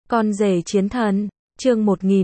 Con rể chiến thần, chương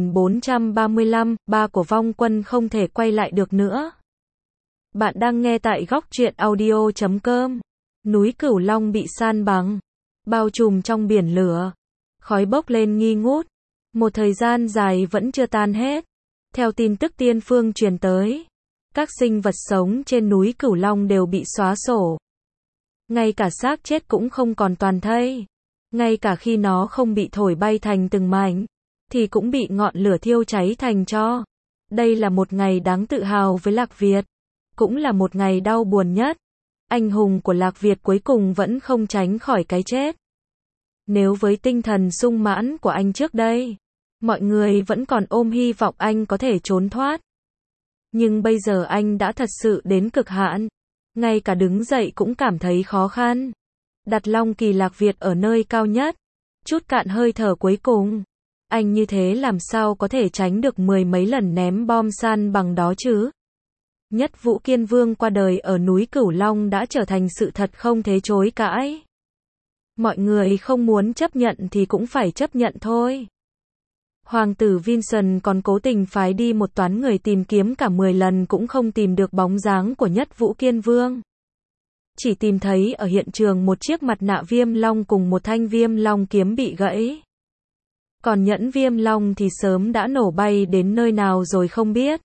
1435, ba của vong quân không thể quay lại được nữa. Bạn đang nghe tại góc truyện audio.com. Núi Cửu Long bị san bằng, bao trùm trong biển lửa. Khói bốc lên nghi ngút. Một thời gian dài vẫn chưa tan hết. Theo tin tức tiên phương truyền tới, các sinh vật sống trên núi Cửu Long đều bị xóa sổ. Ngay cả xác chết cũng không còn toàn thây. Ngay cả khi nó không bị thổi bay thành từng mảnh, thì cũng bị ngọn lửa thiêu cháy thành tro. Đây là một ngày đáng tự hào với Lạc Việt. Cũng là một ngày đau buồn nhất. Anh hùng của Lạc Việt cuối cùng vẫn không tránh khỏi cái chết. Nếu với tinh thần sung mãn của anh trước đây, mọi người vẫn còn ôm hy vọng anh có thể trốn thoát. Nhưng bây giờ anh đã thật sự đến cực hạn. Ngay cả đứng dậy cũng cảm thấy khó khăn. Đặt Long Kỳ Lạc Việt ở nơi cao nhất. Chút cạn hơi thở cuối cùng. Anh như thế làm sao có thể tránh được mười mấy lần ném bom san bằng đó chứ? Nhất Vũ Kiên Vương qua đời ở núi Cửu Long đã trở thành sự thật không thể chối cãi. Mọi người không muốn chấp nhận thì cũng phải chấp nhận thôi. Hoàng tử Vincent còn cố tình phái đi một toán người tìm kiếm cả 10 lần cũng không tìm được bóng dáng của Nhất Vũ Kiên Vương. Chỉ tìm thấy ở hiện trường một chiếc mặt nạ viêm long cùng một thanh viêm long kiếm bị gãy. Còn nhẫn viêm long thì sớm đã nổ bay đến nơi nào rồi không biết.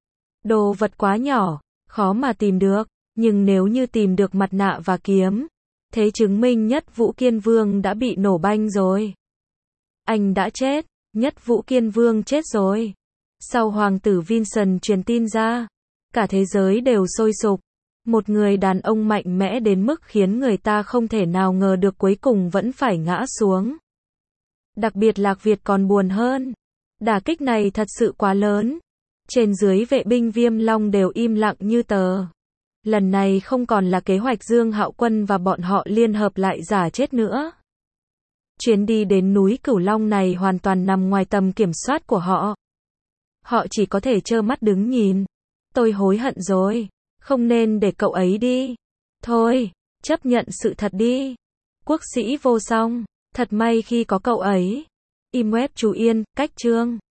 Đồ vật quá nhỏ, khó mà tìm được, nhưng nếu như tìm được mặt nạ và kiếm, thế chứng minh Nhất Vũ Kiên Vương đã bị nổ banh rồi. Anh đã chết, Nhất Vũ Kiên Vương chết rồi. Sau hoàng tử Vincent truyền tin ra, cả thế giới đều sôi sục. Một người đàn ông mạnh mẽ đến mức khiến người ta không thể nào ngờ được cuối cùng vẫn phải ngã xuống. Đặc biệt Lạc Việt còn buồn hơn. Đả kích này thật sự quá lớn. Trên dưới vệ binh Viêm Long đều im lặng như tờ. Lần này không còn là kế hoạch Dương Hạo Quân và bọn họ liên hợp lại giả chết nữa. Chuyến đi đến núi Cửu Long này hoàn toàn nằm ngoài tầm kiểm soát của họ. Họ chỉ có thể trơ mắt đứng nhìn. Tôi hối hận rồi. Không nên để cậu ấy đi. Thôi, chấp nhận sự thật đi. Quốc sĩ vô song. Thật may khi có cậu ấy. Im web chú Yên, cách chương.